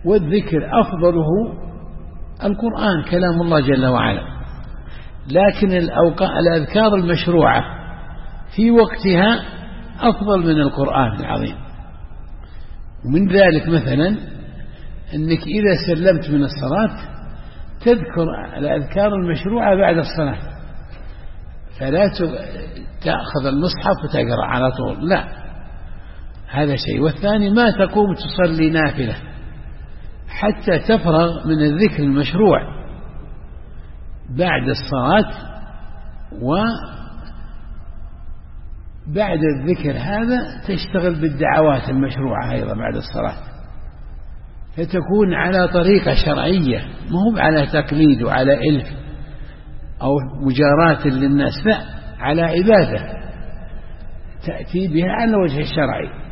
والذكر أفضله القرآن كلام الله جل وعلا، لكن الأذكار المشروعة في وقتها أفضل من القرآن العظيم. ومن ذلك مثلا أنك إذا سلمت من الصلاة تذكر الأذكار المشروعة بعد الصلاة، فلا تأخذ المصحف وتقرأ على طول، لا، هذا شيء. والثاني ما تقوم تصلي نافلة حتى تفرغ من الذكر المشروع بعد الصلاة، وبعد الذكر هذا تشتغل بالدعوات المشروعة أيضا بعد الصلاة، فتكون على طريقة شرعية، ما هو على تقليد وعلى إلف أو مجاراة للناس، لا، على عبادة تأتي بها على وجه الشرعي.